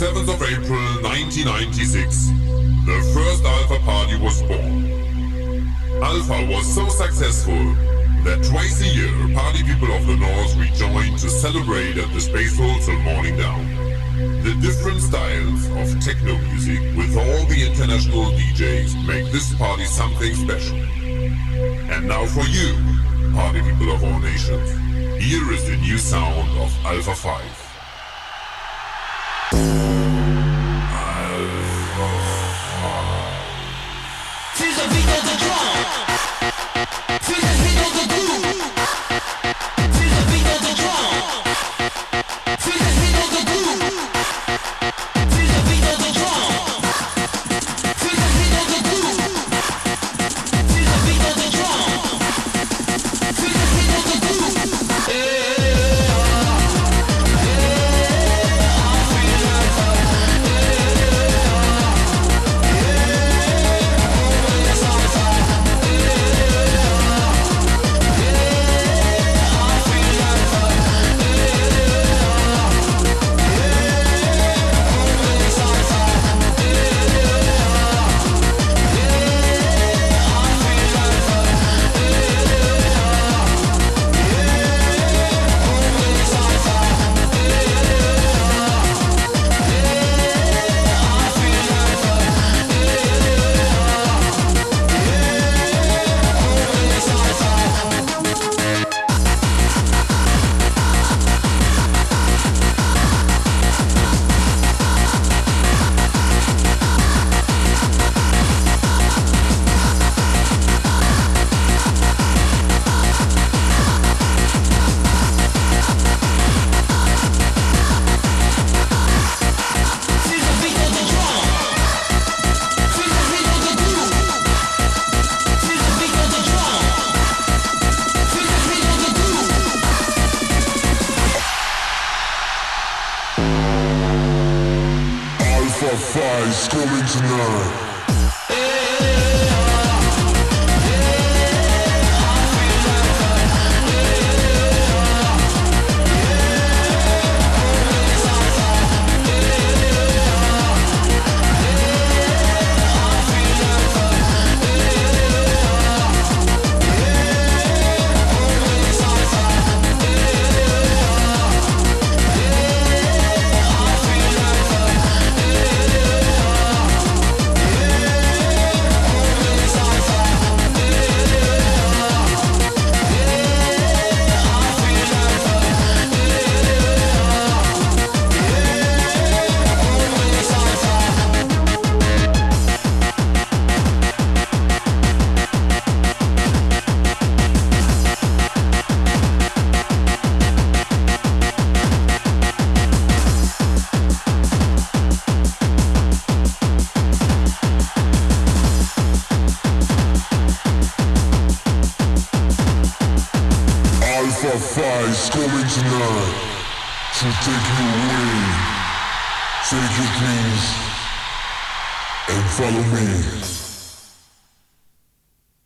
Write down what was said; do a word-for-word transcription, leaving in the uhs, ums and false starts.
twenty-seventh of April nineteen ninety-six, the first Alpha party was born. Alpha was so successful that twice a year party people of the North rejoined to celebrate at the Spacehole till morning down. The different styles of techno music with all the international D Js make this party something special. And now for you, party people of all nations, here is the new sound of Alpha five. Feel the beat of the drum. Feel the beat of the groove. Feel the beat of the drum. Feel the beat of the groove. Feel the beat of the drum. Feel the beat of the groove. Feel the beat of the drum. Feel the beat of the groove. Yeah. Five's coming tonight. Alpha Five's coming tonight to take you away. Take your dreams and follow me.